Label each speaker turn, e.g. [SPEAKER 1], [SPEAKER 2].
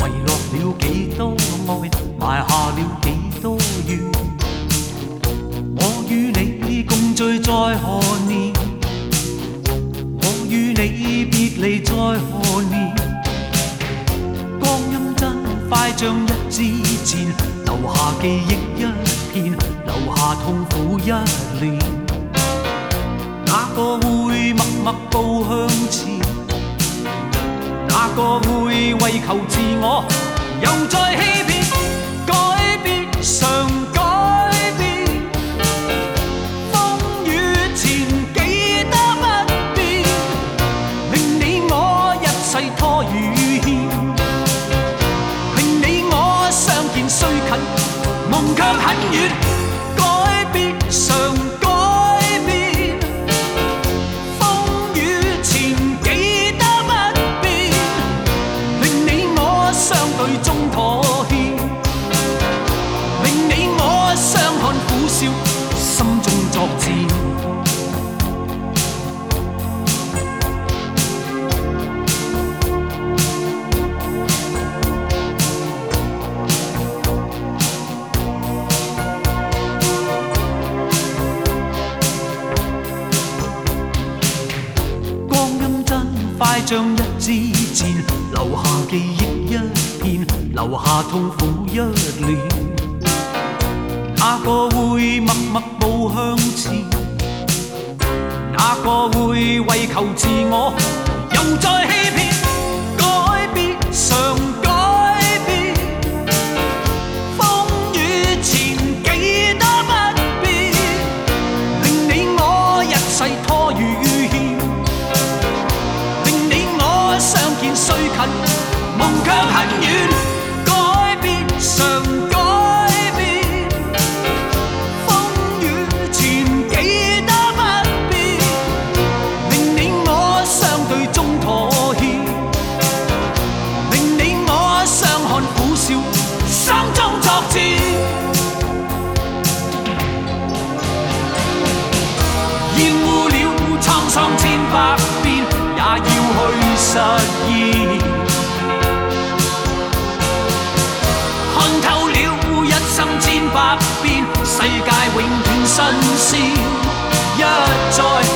[SPEAKER 1] 落了幾多愛，埋下了幾多怨。我與你共聚在何年？我與你別離在何年？光陰真快像一支箭，留下記憶一片，留下痛苦一年。哪個會默默步向前？哪個會為求自我又再欺騙？改變常改變，風雨前記得不變，令你我一世拖與欠，令你我相見雖近，夢卻很遠。改變常改變，風雨前記得不變，令你我相對中妥協，令你我相看苦笑，心中作戰。快像一支箭，留下記憶一片，留下痛苦一年。哪個會默默步向前？哪個會為求自我又再欺騙？改變常改變，風雨前記得不變，令你我一世拖與欠。相見雖近，夢卻很遠。改變常改變，風雨前記得不變，令你我相對中妥協，令你我相看苦笑，心中作戰。厭惡了滄桑千百遍，也要去實現，看透了一生千百變，世界永遠新鮮，一再